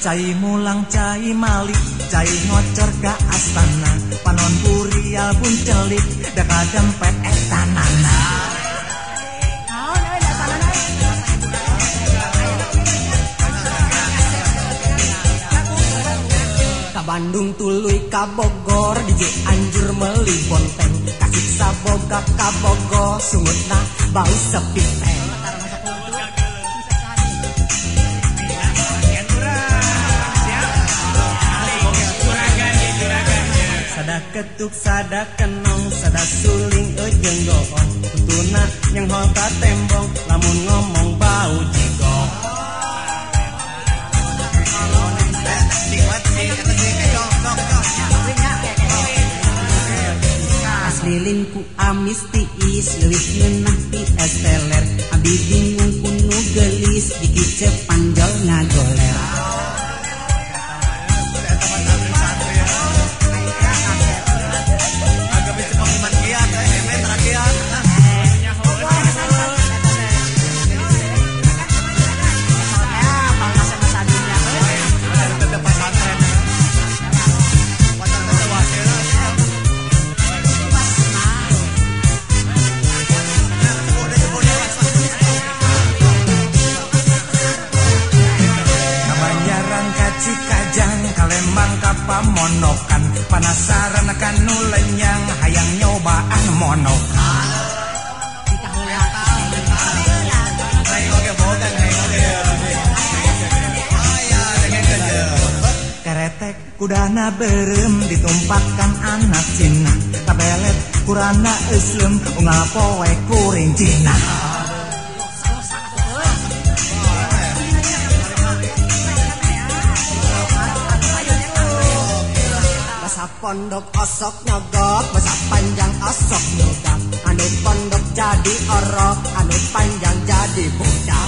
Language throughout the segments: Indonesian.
cai mulang cai malik cai ngocor ka astana panon burial pun celik deka dempet etanana ka Bandung tuluy ka Bogor di Cianjur meuli bonteng kasih saboga ka Bogor sungutna bau sepi teh sada ketuk sada kenong sada suling ejeng doong kutuna yang hol ka tembong lamun ngomong bau jigong aslilin ku amis tiis leuwih ngeunah ti esteler abdi bingung kuno gelis dikicep panjol ngagoler pamonokan penasaran akan nulenyang hayang nyobaan monokan keretek kudana berem ditumpakkan anak Cina tabelet kurana eslem unggal poe kuring Cina pondok osok nyogok masa panjang osok nyogok anu pondok jadi orok anu panjang jadi budak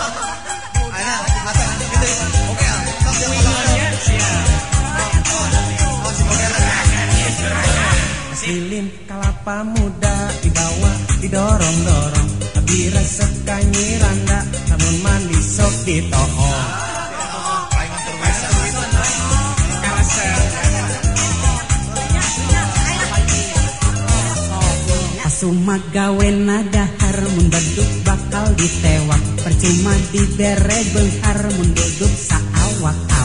silin kalapa muda dibawa didorong-dorong abi resep kanyiranda namun mandi sok ditohong Suma gawe nadahar mun beduk bakal ditewak percuma dibere beunghar mun duduk saawak